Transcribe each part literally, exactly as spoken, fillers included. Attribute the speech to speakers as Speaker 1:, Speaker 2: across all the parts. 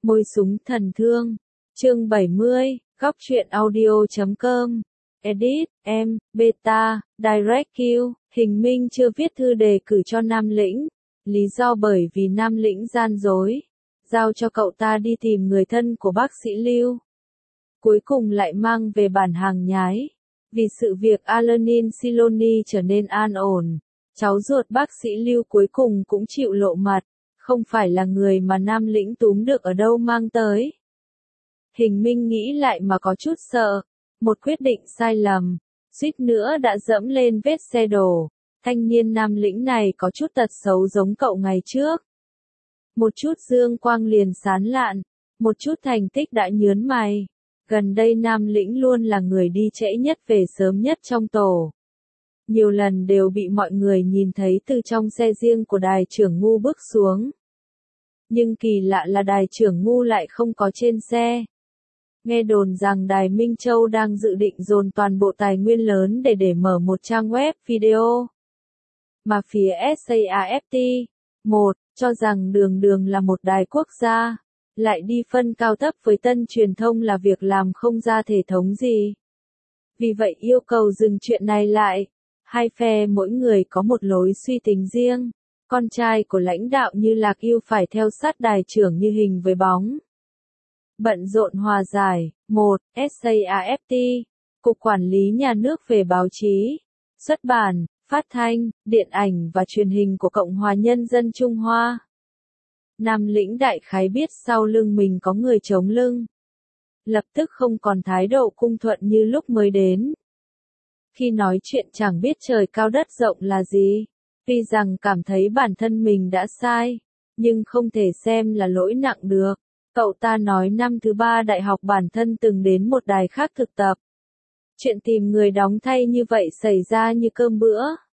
Speaker 1: Môi súng thần thương. Chương bảy mươi, góc truyện audio chấm com. Edit, em, beta, direct Q, Hình Minh chưa viết thư đề cử cho Nam Lĩnh. Lý do bởi vì Nam Lĩnh gian dối. Giao cho cậu ta đi tìm người thân của bác sĩ Lưu. Cuối cùng lại mang về bản hàng nhái. Vì sự việc Alanin Siloni trở nên an ổn. Cháu ruột bác sĩ Lưu cuối cùng cũng chịu lộ mặt. Không phải là người mà Nam Lĩnh túm được ở đâu mang tới. Hình Minh nghĩ lại mà có chút sợ. Một quyết định sai lầm. Suýt nữa đã dẫm lên vết xe đổ. Thanh niên Nam Lĩnh này có chút tật xấu giống cậu ngày trước. Một chút dương quang liền sán lạn. Một chút thành tích đã nhướn mày. Gần đây Nam Lĩnh luôn là người đi trễ nhất về sớm nhất trong tổ. Nhiều lần đều bị mọi người nhìn thấy từ trong xe riêng của đài trưởng Ngu bước xuống. Nhưng kỳ lạ là đài trưởng Ngu lại không có trên xe. Nghe đồn rằng đài Minh Châu đang dự định dồn toàn bộ tài nguyên lớn để để mở một trang web video. Mà phía SAFT, một, cho rằng Đường Đường là một đài quốc gia, lại đi phân cao thấp với Tân Truyền thông là việc làm không ra thể thống gì. Vì vậy yêu cầu dừng chuyện này lại. Hai phe mỗi người có một lối suy tính riêng. Con trai của lãnh đạo Như Lạc Yêu phải theo sát đài trưởng Như Hình với bóng. Bận rộn hòa giải. một. SAFT, Cục Quản lý Nhà nước về báo chí, xuất bản, phát thanh, điện ảnh và truyền hình của Cộng hòa Nhân dân Trung Hoa. Nam Lĩnh đại khái biết sau lưng mình có người chống lưng. Lập tức không còn thái độ cung thuận như lúc mới đến. Khi nói chuyện chẳng biết trời cao đất rộng là gì. Tuy rằng cảm thấy bản thân mình đã sai, nhưng không thể xem là lỗi nặng được. Cậu ta nói năm thứ ba đại học bản thân từng đến một đài khác thực tập. Chuyện tìm người đóng thay như vậy xảy ra như cơm bữa.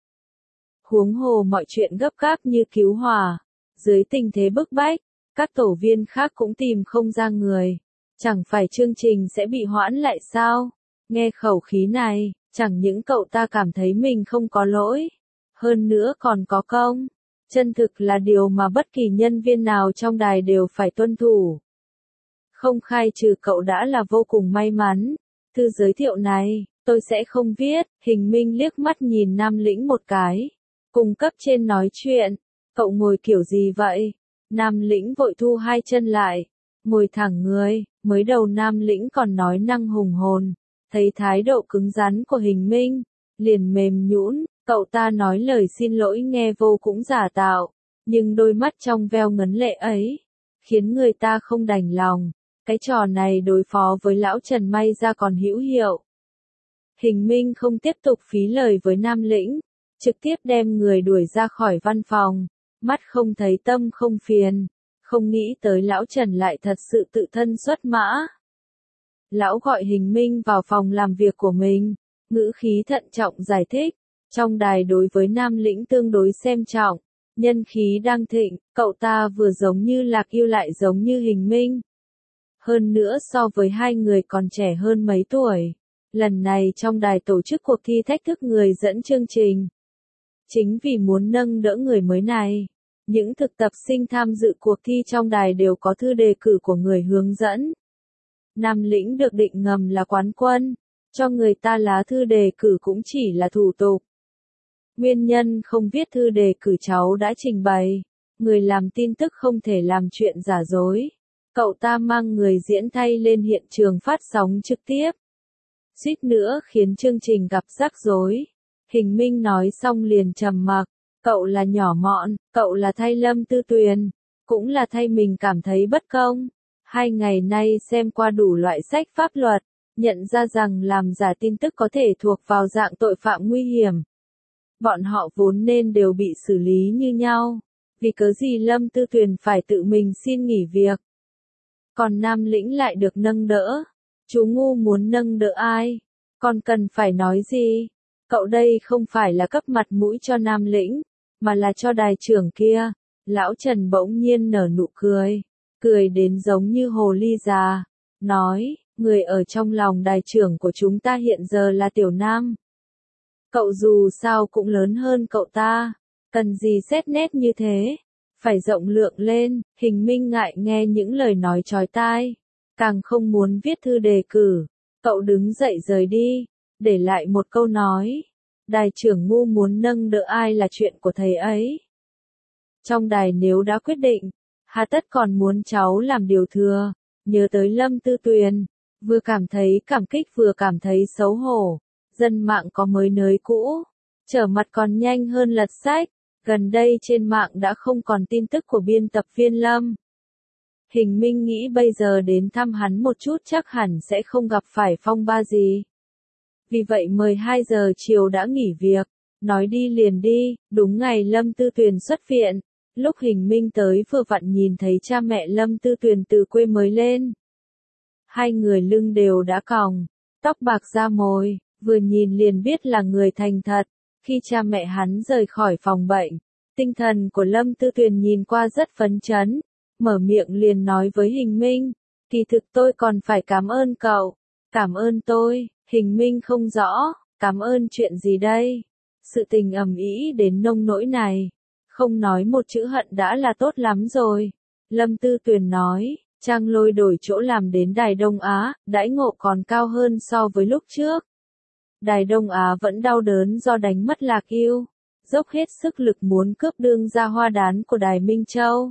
Speaker 1: Huống hồ mọi chuyện gấp gáp như cứu hỏa. Dưới tình thế bức bách, các tổ viên khác cũng tìm không ra người. Chẳng phải chương trình sẽ bị hoãn lại sao? Nghe khẩu khí này, chẳng những cậu ta cảm thấy mình không có lỗi. Hơn nữa còn có công. Chân thực là điều mà bất kỳ nhân viên nào trong đài đều phải tuân thủ. Không khai trừ cậu đã là vô cùng may mắn. Thư giới thiệu này, tôi sẽ không viết. Hình Minh liếc mắt nhìn Nam Lĩnh một cái. Cùng cấp trên nói chuyện. Cậu ngồi kiểu gì vậy? Nam Lĩnh vội thu hai chân lại. Ngồi thẳng người. Mới đầu Nam Lĩnh còn nói năng hùng hồn. Thấy thái độ cứng rắn của Hình Minh. Liền mềm nhũn. Cậu ta nói lời xin lỗi nghe vô cũng giả tạo. Nhưng đôi mắt trong veo ngấn lệ ấy. Khiến người ta không đành lòng. Cái trò này đối phó với lão Trần may ra còn hữu hiệu. Hình Minh không tiếp tục phí lời với Nam Lĩnh. Trực tiếp đem người đuổi ra khỏi văn phòng. Mắt không thấy tâm không phiền. Không nghĩ tới lão Trần lại thật sự tự thân xuất mã. Lão gọi Hình Minh vào phòng làm việc của mình. Ngữ khí thận trọng giải thích. Trong đài đối với Nam Lĩnh tương đối xem trọng. Nhân khí đang thịnh, cậu ta vừa giống như Lạc Yêu lại giống như Hình Minh. Hơn nữa so với hai người còn trẻ hơn mấy tuổi. Lần này trong đài tổ chức cuộc thi thách thức người dẫn chương trình. Chính vì muốn nâng đỡ người mới này. Những thực tập sinh tham dự cuộc thi trong đài đều có thư đề cử của người hướng dẫn. Nam Lĩnh được định ngầm là quán quân. Cho người ta lá thư đề cử cũng chỉ là thủ tục. Nguyên nhân không viết thư đề cử cháu đã trình bày. Người làm tin tức không thể làm chuyện giả dối. Cậu ta mang người diễn thay lên hiện trường phát sóng trực tiếp. Suýt nữa khiến chương trình gặp rắc rối. Hình Minh nói xong liền trầm mặc. Cậu là nhỏ mọn, cậu là thay Lâm Tư Tuyền. Cũng là thay mình cảm thấy bất công. Hai ngày nay xem qua đủ loại sách pháp luật. Nhận ra rằng làm giả tin tức có thể thuộc vào dạng tội phạm nguy hiểm. Bọn họ vốn nên đều bị xử lý như nhau. Vì cớ gì Lâm Tư Tuyền phải tự mình xin nghỉ việc. Còn Nam Lĩnh lại được nâng đỡ. Chú Ngu muốn nâng đỡ ai? Còn cần phải nói gì? Cậu đây không phải là cấp mặt mũi cho Nam Lĩnh, mà là cho đài trưởng kia. Lão Trần bỗng nhiên nở nụ cười. Cười đến giống như hồ ly già. Nói, người ở trong lòng đài trưởng của chúng ta hiện giờ là Tiểu Nam. Cậu dù sao cũng lớn hơn cậu ta. Cần gì xét nét như thế? phải rộng lượng lên, Hình Minh ngại nghe những lời nói chói tai, càng không muốn viết thư đề cử. Cậu đứng dậy rời đi, để lại một câu nói, đài trưởng ngu muốn nâng đỡ ai là chuyện của thầy ấy. Trong đài nếu đã quyết định, hà tất còn muốn cháu làm điều thừa. Nhớ tới Lâm Tư Tuyền, vừa cảm thấy cảm kích vừa cảm thấy xấu hổ. Dân mạng có mới nới cũ, trở mặt còn nhanh hơn lật sách. Gần đây trên mạng đã không còn tin tức của biên tập viên Lâm. Hình Minh nghĩ bây giờ đến thăm hắn một chút chắc hẳn sẽ không gặp phải phong ba gì. Vì vậy mười hai giờ chiều đã nghỉ việc, nói đi liền đi, đúng ngày Lâm Tư Tuyền xuất viện. Lúc Hình Minh tới vừa vặn nhìn thấy cha mẹ Lâm Tư Tuyền từ quê mới lên. Hai người lưng đều đã còng, tóc bạc da mồi, vừa nhìn liền biết là người thành thật. Khi cha mẹ hắn rời khỏi phòng bệnh, tinh thần của Lâm Tư Tuyền nhìn qua rất phấn chấn, mở miệng liền nói với Hình Minh, kỳ thực tôi còn phải cảm ơn cậu. Cảm ơn tôi, Hình Minh không rõ, cảm ơn chuyện gì đây? Sự tình ầm ĩ đến nông nỗi này, không nói một chữ hận đã là tốt lắm rồi. Lâm Tư Tuyền nói, Trang Lôi đổi chỗ làm đến Đài Đông Á, đãi ngộ còn cao hơn so với lúc trước. Đài Đông Á vẫn đau đớn do đánh mất Lạc Yêu, dốc hết sức lực muốn cướp đương gia hoa đán của Đài Minh Châu.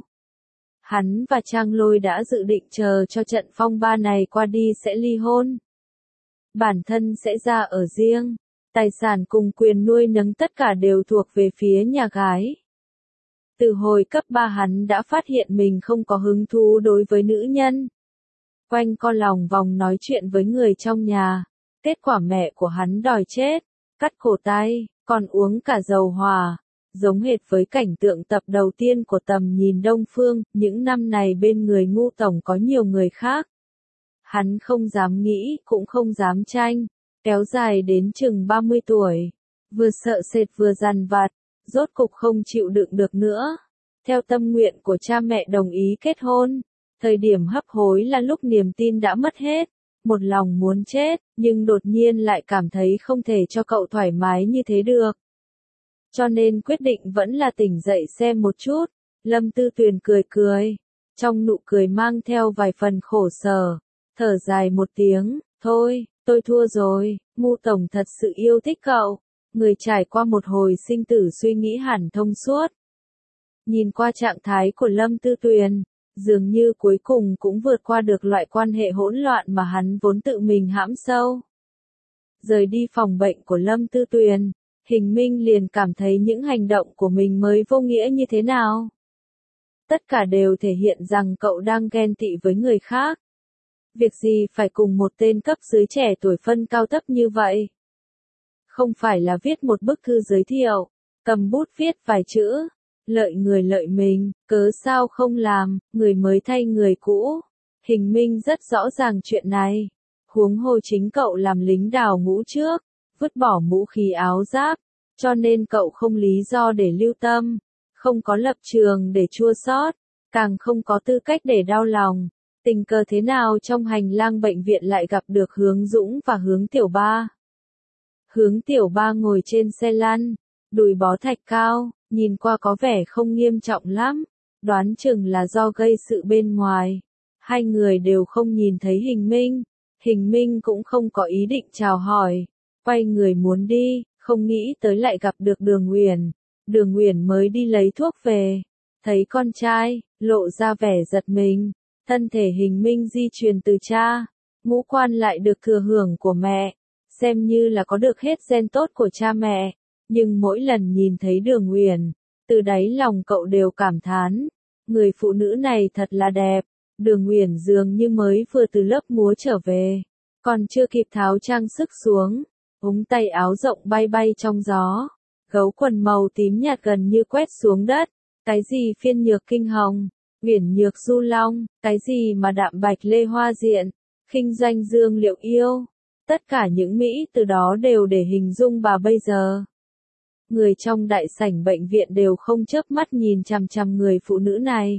Speaker 1: Hắn và Trang Lôi đã dự định chờ cho trận phong ba này qua đi sẽ ly hôn. Bản thân sẽ ra ở riêng, tài sản cùng quyền nuôi nấng tất cả đều thuộc về phía nhà gái. Từ hồi cấp ba hắn đã phát hiện mình không có hứng thú đối với nữ nhân. Quanh co lòng vòng nói chuyện với người trong nhà. Kết quả mẹ của hắn đòi chết, cắt cổ tay, còn uống cả dầu hỏa. Giống hệt với cảnh tượng tập đầu tiên của Tầm Nhìn Đông Phương, những năm này bên người Ngu Tổng có nhiều người khác. Hắn không dám nghĩ, cũng không dám tranh, kéo dài đến chừng ba mươi tuổi. Vừa sợ sệt vừa dằn vặt, rốt cục không chịu đựng được nữa. Theo tâm nguyện của cha mẹ đồng ý kết hôn. Thời điểm hấp hối là lúc niềm tin đã mất hết. Một lòng muốn chết, nhưng đột nhiên lại cảm thấy không thể cho cậu thoải mái như thế được. Cho nên quyết định vẫn là tỉnh dậy xem một chút. Lâm Tư Tuyền cười cười. Trong nụ cười mang theo vài phần khổ sở. Thở dài một tiếng, thôi, tôi thua rồi, Ngu Tổng thật sự yêu thích cậu. Người trải qua một hồi sinh tử suy nghĩ hẳn thông suốt. Nhìn qua trạng thái của Lâm Tư Tuyền, dường như cuối cùng cũng vượt qua được loại quan hệ hỗn loạn mà hắn vốn tự mình hãm sâu. Rời đi phòng bệnh của Lâm Tư Tuyền, Hình Minh liền cảm thấy những hành động của mình mới vô nghĩa như thế nào. Tất cả đều thể hiện rằng cậu đang ghen tị với người khác. Việc gì phải cùng một tên cấp dưới trẻ tuổi phân cao thấp như vậy? Không phải là viết một bức thư giới thiệu, cầm bút viết vài chữ, lợi người lợi mình, cớ sao không làm, người mới thay người cũ. Hình Minh rất rõ ràng chuyện này. Huống hồ chính cậu làm lính đào ngũ trước, vứt bỏ mũ khí áo giáp, cho nên cậu không lý do để lưu tâm, không có lập trường để chua xót, càng không có tư cách để đau lòng. Tình cờ thế nào trong hành lang bệnh viện lại gặp được Hướng Dũng và Hướng Tiểu Ba. Hướng Tiểu Ba ngồi trên xe lăn, đùi bó thạch cao, nhìn qua có vẻ không nghiêm trọng lắm, đoán chừng là do gây sự bên ngoài. Hai người đều không nhìn thấy Hình Minh, Hình Minh cũng không có ý định chào hỏi, quay người muốn đi, không nghĩ tới lại gặp được Đường Uyển. Đường Uyển mới đi lấy thuốc về, thấy con trai, lộ ra vẻ giật mình. Thân thể Hình Minh di truyền từ cha, ngũ quan lại được thừa hưởng của mẹ, xem như là có được hết gen tốt của cha mẹ. Nhưng mỗi lần nhìn thấy Đường Uyển, từ đáy lòng cậu đều cảm thán, người phụ nữ này thật là đẹp. Đường Uyển dường như mới vừa từ lớp múa trở về, còn chưa kịp tháo trang sức xuống, ống tay áo rộng bay bay trong gió, gấu quần màu tím nhạt gần như quét xuống đất. Cái gì phiên nhược kinh hồng, Uyển nhược du long, cái gì mà đạm bạch lê hoa diện, khinh doanh dương liệu yêu, tất cả những mỹ từ đó đều để hình dung bà bây giờ. Người trong đại sảnh bệnh viện đều không chớp mắt nhìn chằm chằm người phụ nữ này.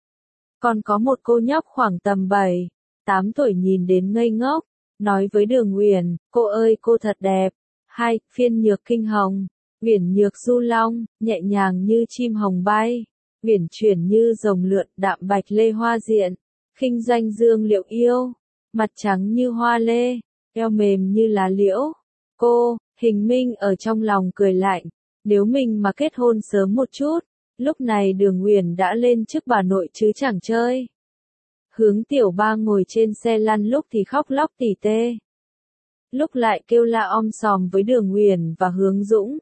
Speaker 1: Còn có một cô nhóc khoảng tầm bảy, tám tuổi nhìn đến ngây ngốc, nói với Đường Uyển, cô ơi cô thật đẹp. Hai, phiên nhược kinh hồng, Uyển nhược du long, nhẹ nhàng như chim hồng bay. uyển chuyển như rồng lượn, đạm bạch lê hoa diện, khinh doanh dương liệu yêu, mặt trắng như hoa lê, eo mềm như lá liễu. Cô, Hình Minh ở trong lòng cười lạnh, nếu mình mà kết hôn sớm một chút, lúc này Đường Uyển đã lên chức bà nội chứ chẳng chơi. Hướng Tiểu Ba ngồi trên xe lăn lúc thì khóc lóc tỉ tê, lúc lại kêu la om sòm với Đường Uyển và Hướng Dũng.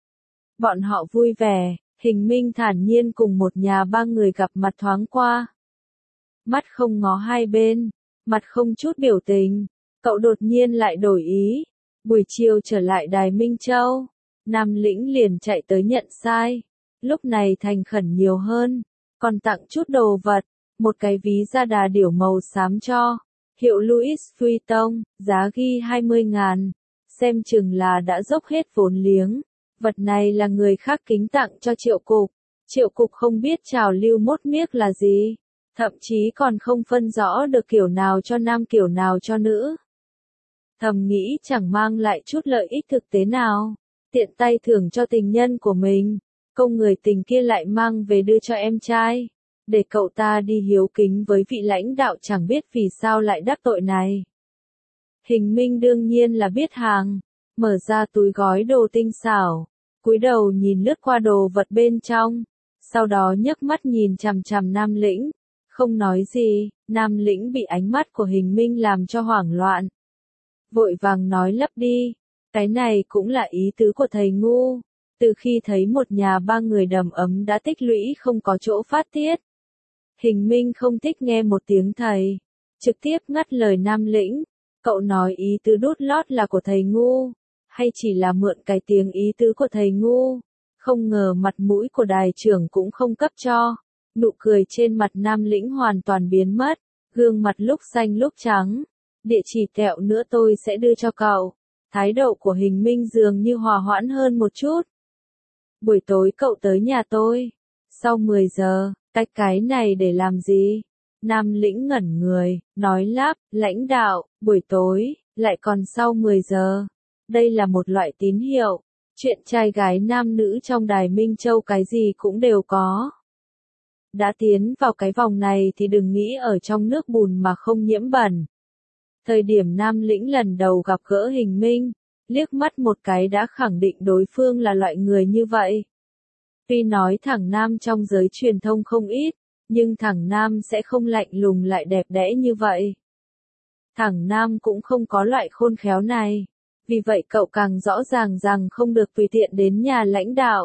Speaker 1: Bọn họ vui vẻ, Hình Minh thản nhiên cùng một nhà ba người gặp mặt thoáng qua. Mắt không ngó hai bên, mặt không chút biểu tình, cậu đột nhiên lại đổi ý. Buổi chiều trở lại Đài Minh Châu, Nam Lĩnh liền chạy tới nhận sai. Lúc này thành khẩn nhiều hơn, còn tặng chút đồ vật, một cái ví da đà điểu màu xám cho, hiệu Louis Vuitton, giá ghi hai mươi ngàn, xem chừng là đã dốc hết vốn liếng. Vật này là người khác kính tặng cho Triệu Cục, Triệu Cục không biết trào lưu mốt miếc là gì, thậm chí còn không phân rõ được kiểu nào cho nam kiểu nào cho nữ. Thầm nghĩ chẳng mang lại chút lợi ích thực tế nào, tiện tay thưởng cho tình nhân của mình, công người tình kia lại mang về đưa cho em trai, để cậu ta đi hiếu kính với vị lãnh đạo chẳng biết vì sao lại đắc tội này. Hình Minh đương nhiên là biết hàng, mở ra túi gói đồ tinh xảo, cúi đầu nhìn lướt qua đồ vật bên trong, sau đó nhấc mắt nhìn chằm chằm Nam Lĩnh, không nói gì. Nam Lĩnh bị ánh mắt của Hình Minh làm cho hoảng loạn, vội vàng nói lấp đi, cái này cũng là ý tứ của thầy ngu, từ khi thấy một nhà ba người đầm ấm đã tích lũy không có chỗ phát tiết. Hình Minh không thích nghe một tiếng thầy, trực tiếp ngắt lời Nam Lĩnh, cậu nói ý tứ đút lót là của thầy ngu, hay chỉ là mượn cái tiếng ý tứ của thầy ngu, không ngờ mặt mũi của đài trưởng cũng không cấp cho. Nụ cười trên mặt Nam Lĩnh hoàn toàn biến mất, gương mặt lúc xanh lúc trắng. Địa chỉ tẹo nữa tôi sẽ đưa cho cậu. Thái độ của Hình Minh dường như hòa hoãn hơn một chút. Buổi tối cậu tới nhà tôi. Sau mười giờ, cách cái này để làm gì? Nam Lĩnh ngẩn người, nói lắp, lãnh đạo, buổi tối, lại còn sau mười giờ. Đây là một loại tín hiệu. Chuyện trai gái nam nữ trong Đài Minh Châu cái gì cũng đều có. Đã tiến vào cái vòng này thì đừng nghĩ ở trong nước bùn mà không nhiễm bẩn. Thời điểm Nam Lĩnh lần đầu gặp gỡ Hình Minh, liếc mắt một cái đã khẳng định đối phương là loại người như vậy. Tuy nói thằng Nam trong giới truyền thông không ít, nhưng thằng Nam sẽ không lạnh lùng lại đẹp đẽ như vậy. Thằng Nam cũng không có loại khôn khéo này, vì vậy cậu càng rõ ràng rằng không được tùy tiện đến nhà lãnh đạo.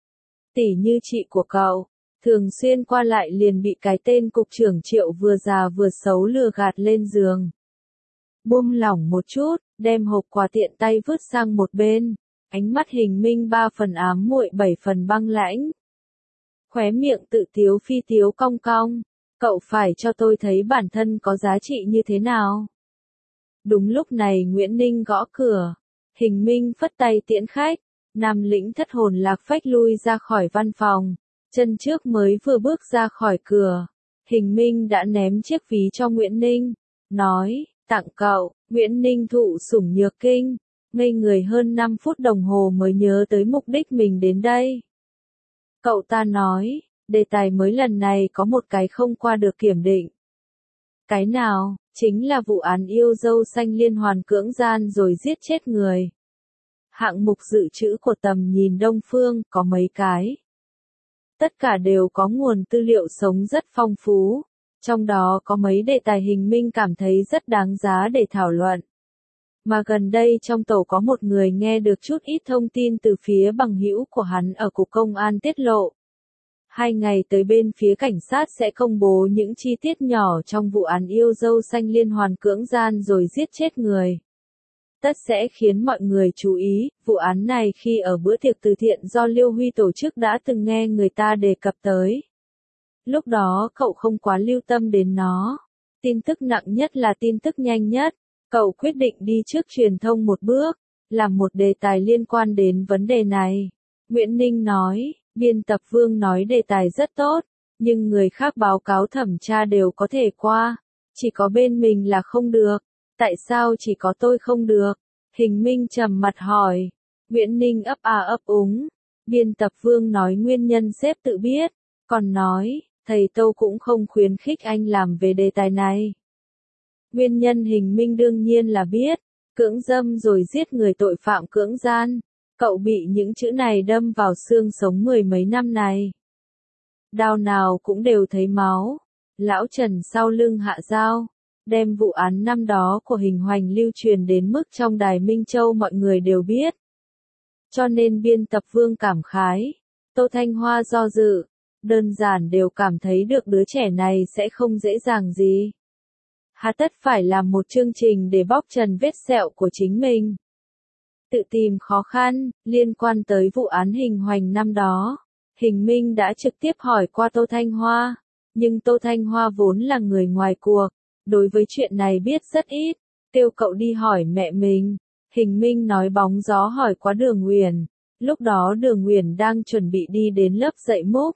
Speaker 1: Tỉ như chị của cậu, thường xuyên qua lại liền bị cái tên cục trưởng Triệu vừa già vừa xấu lừa gạt lên giường. Buông lỏng một chút, đem hộp quà tiện tay vứt sang một bên, ánh mắt Hình Minh ba phần ám muội bảy phần băng lãnh. Khóe miệng tự tiếu phi tiếu cong cong, cậu phải cho tôi thấy bản thân có giá trị như thế nào. Đúng lúc này Nguyễn Ninh gõ cửa, Hình Minh phất tay tiễn khách, Nam Lĩnh thất hồn lạc phách lui ra khỏi văn phòng, chân trước mới vừa bước ra khỏi cửa, Hình Minh đã ném chiếc ví cho Nguyễn Ninh, nói, tặng cậu. Nguyễn Ninh thụ sủng nhược kinh, ngây người hơn năm phút đồng hồ mới nhớ tới mục đích mình đến đây. Cậu ta nói, đề tài mới lần này có một cái không qua được kiểm định. Cái nào, chính là vụ án yêu dâu xanh liên hoàn cưỡng gian rồi giết chết người. Hạng mục dự trữ của Tầm Nhìn Đông Phương có mấy cái. Tất cả đều có nguồn tư liệu sống rất phong phú. Trong đó có mấy đề tài Hình Minh cảm thấy rất đáng giá để thảo luận. Mà gần đây trong tổ có một người nghe được chút ít thông tin từ phía bằng hữu của hắn ở Cục Công an tiết lộ. Hai ngày tới bên phía cảnh sát sẽ công bố những chi tiết nhỏ trong vụ án yêu dâu xanh liên hoàn cưỡng gian rồi giết chết người. Tất sẽ khiến mọi người chú ý, vụ án này khi ở bữa tiệc từ thiện do Liêu Huy tổ chức đã từng nghe người ta đề cập tới. Lúc đó cậu không quá lưu tâm đến nó. Tin tức nặng nhất là tin tức nhanh nhất. Cậu quyết định đi trước truyền thông một bước, làm một đề tài liên quan đến vấn đề này. Nguyễn Ninh nói, biên tập Vương nói đề tài rất tốt, nhưng người khác báo cáo thẩm tra đều có thể qua. Chỉ có bên mình là không được. Tại sao chỉ có tôi không được? Hình Minh trầm mặt hỏi. Nguyễn Ninh ấp à ấp úng. Biên tập Vương nói nguyên nhân sếp tự biết. Còn nói, thầy Tô cũng không khuyến khích anh làm về đề tài này. Nguyên nhân Hình Minh đương nhiên là biết, cưỡng dâm rồi giết người tội phạm cưỡng gian. Cậu bị những chữ này đâm vào xương sống mười mấy năm này. Đao nào cũng đều thấy máu. Lão Trần sau lưng hạ dao, đem vụ án năm đó của Hình Hoành lưu truyền đến mức trong đài Minh Châu mọi người đều biết. Cho nên biên tập Vương cảm khái, Tô Thanh Hoa do dự, đơn giản đều cảm thấy được đứa trẻ này sẽ không dễ dàng gì. Hà tất phải làm một chương trình để bóc trần vết sẹo của chính mình. Tự tìm khó khăn, liên quan tới vụ án Hình Hoành năm đó, Hình Minh đã trực tiếp hỏi qua Tô Thanh Hoa, nhưng Tô Thanh Hoa vốn là người ngoài cuộc, đối với chuyện này biết rất ít, kêu cậu đi hỏi mẹ mình. Hình Minh nói bóng gió hỏi qua Đường Uyển, lúc đó Đường Uyển đang chuẩn bị đi đến lớp dạy múc.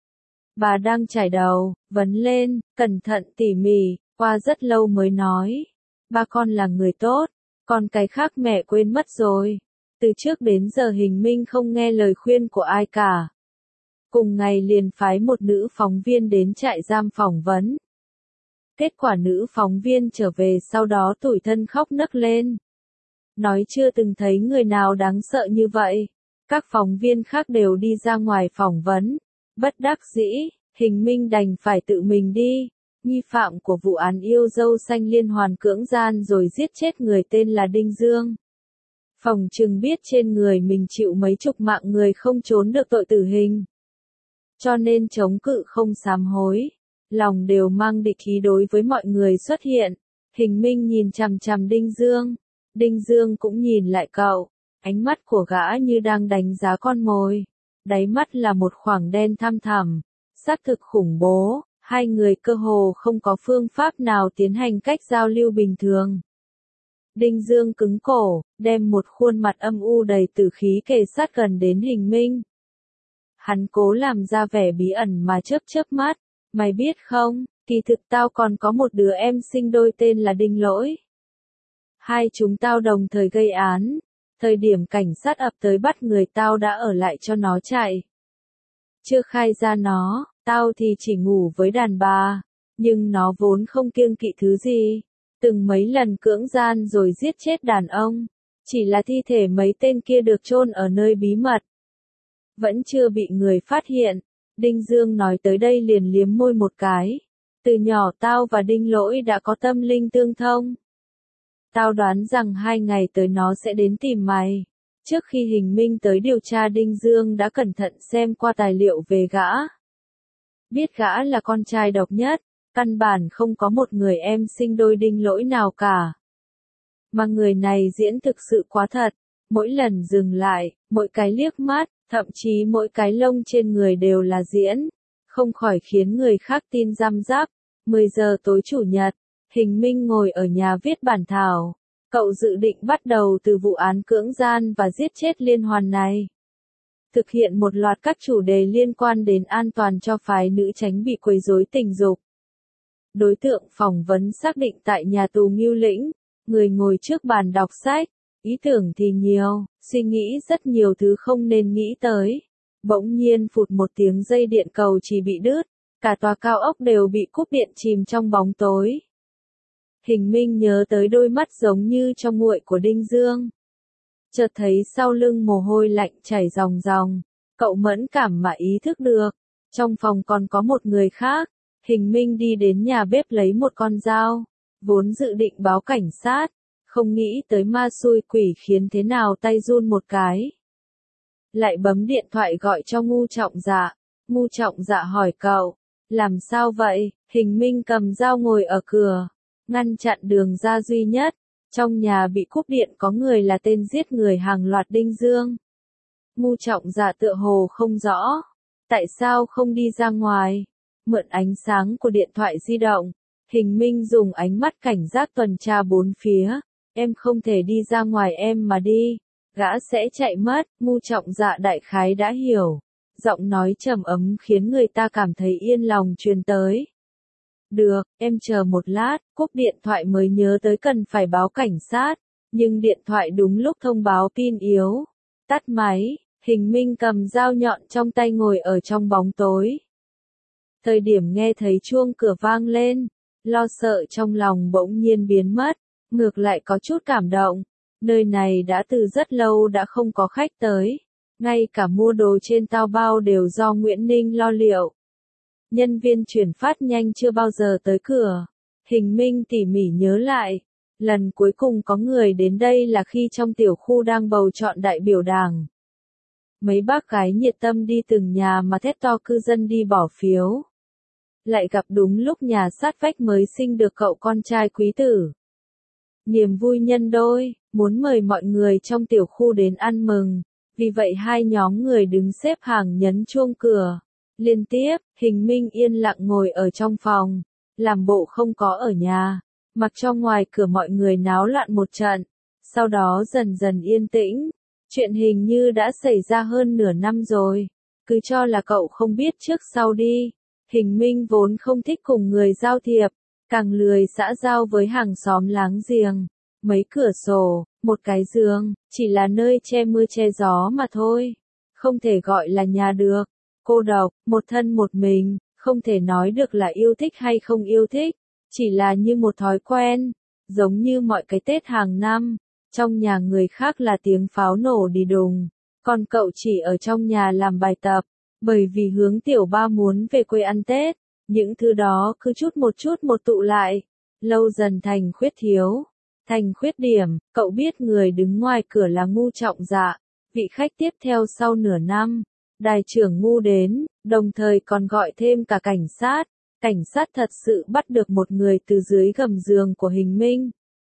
Speaker 1: Bà đang chải đầu, vấn lên, cẩn thận tỉ mỉ, qua rất lâu mới nói, ba con là người tốt, còn cái khác mẹ quên mất rồi. Từ trước đến giờ Hình Minh không nghe lời khuyên của ai cả. Cùng ngày liền phái một nữ phóng viên đến trại giam phỏng vấn. Kết quả nữ phóng viên trở về sau đó tủi thân khóc nấc lên. Nói chưa từng thấy người nào đáng sợ như vậy. Các phóng viên khác đều đi ra ngoài phỏng vấn. Bất đắc dĩ, Hình Minh đành phải tự mình đi. Nghi phạm của vụ án yêu dâu xanh liên hoàn cưỡng gian rồi giết chết người tên là Đinh Dương. Phòng trừng biết trên người mình chịu mấy chục mạng người không trốn được tội tử hình. Cho nên chống cự không sám hối. Lòng đều mang địch ý đối với mọi người xuất hiện. Hình Minh nhìn chằm chằm Đinh Dương. Đinh Dương cũng nhìn lại cậu. Ánh mắt của gã như đang đánh giá con mồi. Đáy mắt là một khoảng đen thăm thẳm. Xác thực khủng bố. Hai người cơ hồ không có phương pháp nào tiến hành cách giao lưu bình thường. Đinh Dương cứng cổ, đem một khuôn mặt âm u đầy tử khí kề sát gần đến Hình Minh. Hắn cố làm ra vẻ bí ẩn mà chớp chớp mắt, mày biết không, kỳ thực tao còn có một đứa em sinh đôi tên là Đinh Lỗi. Hai chúng tao đồng thời gây án, thời điểm cảnh sát ập tới bắt người tao đã ở lại cho nó chạy. Chưa khai ra nó, tao thì chỉ ngủ với đàn bà, nhưng nó vốn không kiêng kỵ thứ gì. Từng mấy lần cưỡng gian rồi giết chết đàn ông, chỉ là thi thể mấy tên kia được chôn ở nơi bí mật. Vẫn chưa bị người phát hiện, Đinh Dương nói tới đây liền liếm môi một cái. Từ nhỏ tao và Đinh Lỗi đã có tâm linh tương thông. Tao đoán rằng hai ngày tới nó sẽ đến tìm mày. Trước khi Hình Minh tới điều tra Đinh Dương đã cẩn thận xem qua tài liệu về gã. Biết gã là con trai độc nhất. Căn bản không có một người em sinh đôi Đinh Lỗi nào cả. Mà người này diễn thực sự quá thật. Mỗi lần dừng lại, mỗi cái liếc mắt, thậm chí mỗi cái lông trên người đều là diễn. Không khỏi khiến người khác tin răm rắp. mười giờ tối chủ nhật, Hình Minh ngồi ở nhà viết bản thảo. Cậu dự định bắt đầu từ vụ án cưỡng gian và giết chết liên hoàn này. Thực hiện một loạt các chủ đề liên quan đến an toàn cho phái nữ tránh bị quấy rối tình dục. Đối tượng phỏng vấn xác định tại nhà tù Ngưu Lĩnh, người ngồi trước bàn đọc sách, ý tưởng thì nhiều, suy nghĩ rất nhiều thứ không nên nghĩ tới. Bỗng nhiên phụt một tiếng dây điện cầu chỉ bị đứt, cả tòa cao ốc đều bị cúp điện chìm trong bóng tối. Hình Minh nhớ tới đôi mắt giống như trong nguội của Đinh Dương. Chợt thấy sau lưng mồ hôi lạnh chảy ròng ròng, cậu mẫn cảm mà ý thức được, trong phòng còn có một người khác. Hình Minh đi đến nhà bếp lấy một con dao, vốn dự định báo cảnh sát, không nghĩ tới ma xui quỷ khiến thế nào tay run một cái. Lại bấm điện thoại gọi cho Ngu Trọng Dạ, Ngu Trọng Dạ hỏi cậu, làm sao vậy? Hình Minh cầm dao ngồi ở cửa, ngăn chặn đường ra duy nhất, trong nhà bị cúp điện có người là tên giết người hàng loạt Đinh Dương. Ngu Trọng Dạ tựa hồ không rõ, tại sao không đi ra ngoài? Mượn ánh sáng của điện thoại di động, Hình Minh dùng ánh mắt cảnh giác tuần tra bốn phía, em không thể đi ra ngoài em mà đi, gã sẽ chạy mất. Ngu Trọng Dạ đại khái đã hiểu, giọng nói trầm ấm khiến người ta cảm thấy yên lòng truyền tới. Được, em chờ một lát, cúp điện thoại mới nhớ tới cần phải báo cảnh sát, nhưng điện thoại đúng lúc thông báo pin yếu. Tắt máy, Hình Minh cầm dao nhọn trong tay ngồi ở trong bóng tối. Thời điểm nghe thấy chuông cửa vang lên, lo sợ trong lòng bỗng nhiên biến mất, ngược lại có chút cảm động. Nơi này đã từ rất lâu đã không có khách tới, ngay cả mua đồ trên Taobao đều do Nguyễn Ninh lo liệu. Nhân viên chuyển phát nhanh chưa bao giờ tới cửa. Hình Minh tỉ mỉ nhớ lại, lần cuối cùng có người đến đây là khi trong tiểu khu đang bầu chọn đại biểu đảng. Mấy bác gái nhiệt tâm đi từng nhà mà thét to cư dân đi bỏ phiếu. Lại gặp đúng lúc nhà sát vách mới sinh được cậu con trai quý tử. Niềm vui nhân đôi, muốn mời mọi người trong tiểu khu đến ăn mừng. Vì vậy hai nhóm người đứng xếp hàng nhấn chuông cửa. Liên tiếp, Hình Minh yên lặng ngồi ở trong phòng, làm bộ không có ở nhà, mặc cho ngoài cửa mọi người náo loạn một trận, sau đó dần dần yên tĩnh. Chuyện hình như đã xảy ra hơn nửa năm rồi, cứ cho là cậu không biết trước sau đi. Hình Minh vốn không thích cùng người giao thiệp, càng lười xã giao với hàng xóm láng giềng. Mấy cửa sổ, một cái giường, chỉ là nơi che mưa che gió mà thôi, không thể gọi là nhà được. Cô độc, một thân một mình, không thể nói được là yêu thích hay không yêu thích, chỉ là như một thói quen, giống như mọi cái Tết hàng năm, trong nhà người khác là tiếng pháo nổ đi đùng, còn cậu chỉ ở trong nhà làm bài tập, bởi vì hướng tiểu ba muốn về quê ăn Tết, những thứ đó cứ chút một chút một tụ lại, lâu dần thành khuyết thiếu, thành khuyết điểm. Cậu biết người đứng ngoài cửa là Ngu Trọng Dạ, vị khách tiếp theo sau nửa năm. Đài trưởng Ngu đến, đồng thời còn gọi thêm cả cảnh sát. Cảnh sát thật sự bắt được một người từ dưới gầm giường của Hình Minh.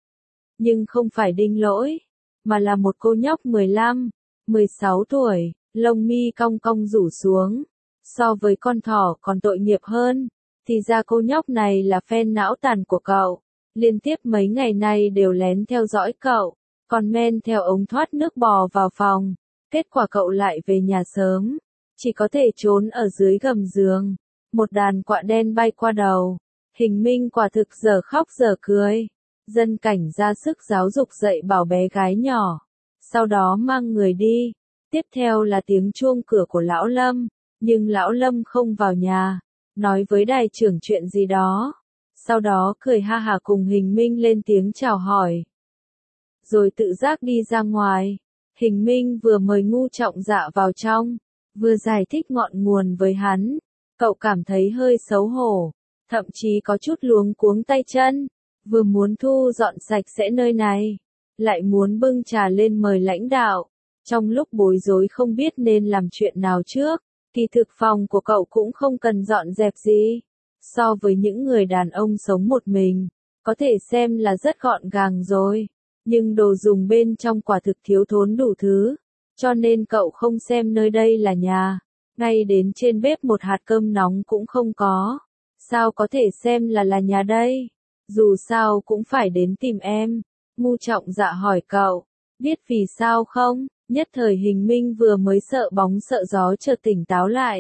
Speaker 1: Nhưng không phải Đinh Lỗi, mà là một cô nhóc mười lăm, mười sáu tuổi, lông mi cong cong rủ xuống. So với con thỏ còn tội nghiệp hơn, thì ra cô nhóc này là fan não tàn của cậu. Liên tiếp mấy ngày nay đều lén theo dõi cậu, còn men theo ống thoát nước bò vào phòng. Kết quả cậu lại về nhà sớm, chỉ có thể trốn ở dưới gầm giường. Một đàn quạ đen bay qua đầu. Hình Minh quả thực giờ khóc giờ cười. Dân cảnh ra sức giáo dục dạy bảo bé gái nhỏ. Sau đó mang người đi. Tiếp theo là tiếng chuông cửa của Lão Lâm. Nhưng Lão Lâm không vào nhà. Nói với đài trưởng chuyện gì đó. Sau đó cười ha hả cùng Hình Minh lên tiếng chào hỏi. Rồi tự giác đi ra ngoài. Hình Minh vừa mời Ngu Trọng Dạ vào trong, vừa giải thích ngọn nguồn với hắn. Cậu cảm thấy hơi xấu hổ, thậm chí có chút luống cuống tay chân, vừa muốn thu dọn sạch sẽ nơi này, lại muốn bưng trà lên mời lãnh đạo. Trong lúc bối rối không biết nên làm chuyện nào trước, kỳ thực phòng của cậu cũng không cần dọn dẹp gì. So với những người đàn ông sống một mình, có thể xem là rất gọn gàng rồi. Nhưng đồ dùng bên trong quả thực thiếu thốn đủ thứ, cho nên cậu không xem nơi đây là nhà. Ngay đến trên bếp một hạt cơm nóng cũng không có. Sao có thể xem là là nhà đây? Dù sao cũng phải đến tìm em. Ngu Trọng Dạ hỏi cậu, biết vì sao không? Nhất thời Hình Minh vừa mới sợ bóng sợ gió chợt tỉnh táo lại.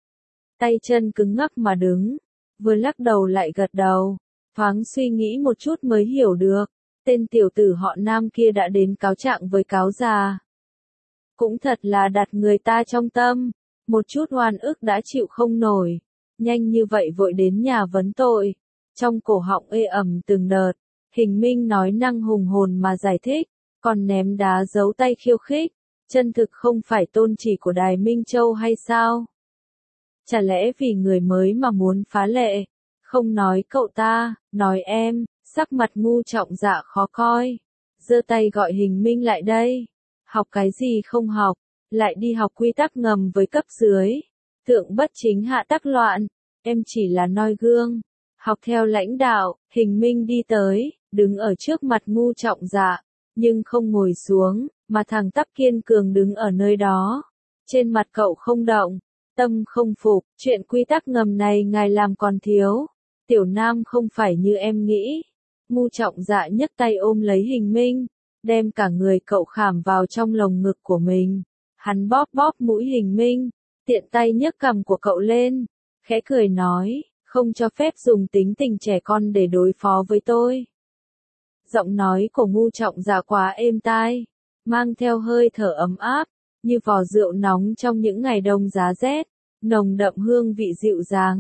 Speaker 1: Tay chân cứng ngắc mà đứng, vừa lắc đầu lại gật đầu, thoáng suy nghĩ một chút mới hiểu được. Tên tiểu tử họ Nam kia đã đến cáo trạng với cáo già. Cũng thật là đặt người ta trong tâm, một chút oan ức đã chịu không nổi, nhanh như vậy vội đến nhà vấn tội. Trong cổ họng ê ẩm từng đợt, Hình Minh nói năng hùng hồn mà giải thích, còn ném đá giấu tay khiêu khích, chân thực không phải tôn chỉ của Đài Minh Châu hay sao? Chả lẽ vì người mới mà muốn phá lệ? Không nói cậu ta, nói em. Sắc mặt Ngu Trọng Dạ khó coi, giơ tay gọi Hình Minh lại đây. Học cái gì không học, lại đi học quy tắc ngầm với cấp dưới. Thượng bất chính hạ tắc loạn, em chỉ là noi gương. Học theo lãnh đạo. Hình Minh đi tới, đứng ở trước mặt Ngu Trọng Dạ, nhưng không ngồi xuống, mà thẳng tắp kiên cường đứng ở nơi đó. Trên mặt cậu không động, tâm không phục, chuyện quy tắc ngầm này ngài làm còn thiếu. Tiểu Nam không phải như em nghĩ. Ngu Trọng Dạ nhấc tay ôm lấy Hình Minh, đem cả người cậu khảm vào trong lồng ngực của mình. Hắn bóp bóp mũi Hình Minh, tiện tay nhấc cằm của cậu lên, khẽ cười nói, không cho phép dùng tính tình trẻ con để đối phó với tôi. Giọng nói của Ngu Trọng Dạ quá êm tai, mang theo hơi thở ấm áp, như vò rượu nóng trong những ngày đông giá rét, nồng đậm hương vị dịu dàng.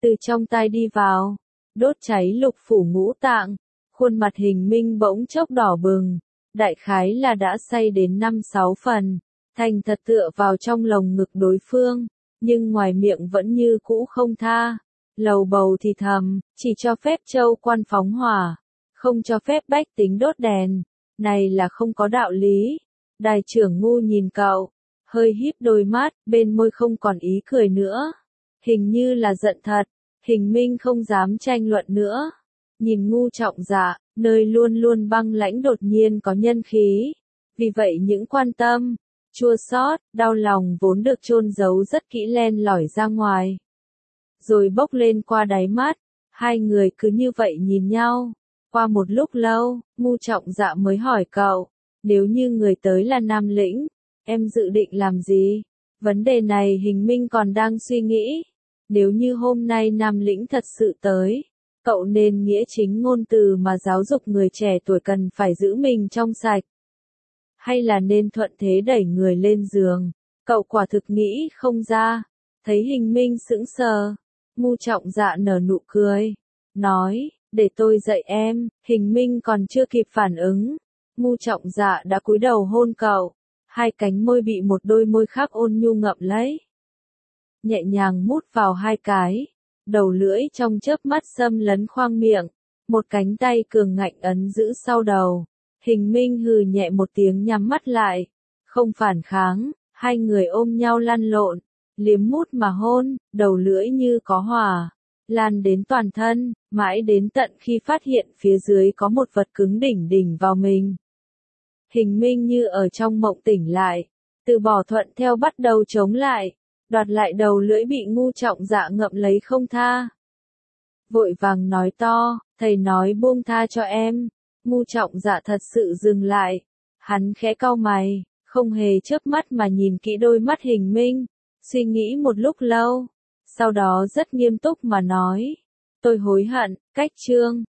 Speaker 1: từ trong tai đi vào, đốt cháy lục phủ ngũ tạng, khuôn mặt Hình Minh bỗng chốc đỏ bừng, đại khái là đã say đến năm sáu phần, thành thật tựa vào trong lồng ngực đối phương, nhưng ngoài miệng vẫn như cũ không tha, lầu bầu thì thầm, chỉ cho phép châu quan phóng hỏa, không cho phép bách tính đốt đèn, này là không có đạo lý. Đại trưởng ngu nhìn cậu, hơi híp đôi mắt, bên môi không còn ý cười nữa, hình như là giận thật. Hình Minh không dám tranh luận nữa, nhìn ngu trọng dạ, nơi luôn luôn băng lãnh đột nhiên có nhân khí, vì vậy những quan tâm, chua xót, đau lòng vốn được chôn giấu rất kỹ len lỏi ra ngoài, rồi bốc lên qua đáy mắt, hai người cứ như vậy nhìn nhau, qua một lúc lâu, ngu trọng dạ mới hỏi cậu, nếu như người tới là Nam Lĩnh, em dự định làm gì? Vấn đề này Hình Minh còn đang suy nghĩ. Nếu như hôm nay Nam Lĩnh thật sự tới, cậu nên nghĩa chính ngôn từ mà giáo dục người trẻ tuổi cần phải giữ mình trong sạch. Hay là nên thuận thế đẩy người lên giường, cậu quả thực nghĩ không ra. Thấy Hình Minh sững sờ, ngu trọng dạ nở nụ cười, nói, để tôi dạy em. Hình Minh còn chưa kịp phản ứng, ngu trọng dạ đã cúi đầu hôn cậu, hai cánh môi bị một đôi môi khác ôn nhu ngậm lấy. Nhẹ nhàng mút vào hai cái, đầu lưỡi trong chớp mắt xâm lấn khoang miệng, một cánh tay cường ngạnh ấn giữ sau đầu. Hình Minh hừ nhẹ một tiếng nhắm mắt lại, không phản kháng, hai người ôm nhau lăn lộn, liếm mút mà hôn, đầu lưỡi như có hỏa, lan đến toàn thân, mãi đến tận khi phát hiện phía dưới có một vật cứng đỉnh đỉnh vào mình. Hình Minh như ở trong mộng tỉnh lại, từ bỏ thuận theo bắt đầu chống lại. Đoạt lại đầu lưỡi bị ngu trọng dạ ngậm lấy không tha. Vội vàng nói to, thầy nói buông tha cho em. Ngu trọng dạ thật sự dừng lại. Hắn khẽ cau mày, không hề chớp mắt mà nhìn kỹ đôi mắt Hình Minh, suy nghĩ một lúc lâu. Sau đó rất nghiêm túc mà nói, tôi hối hận, cách chương.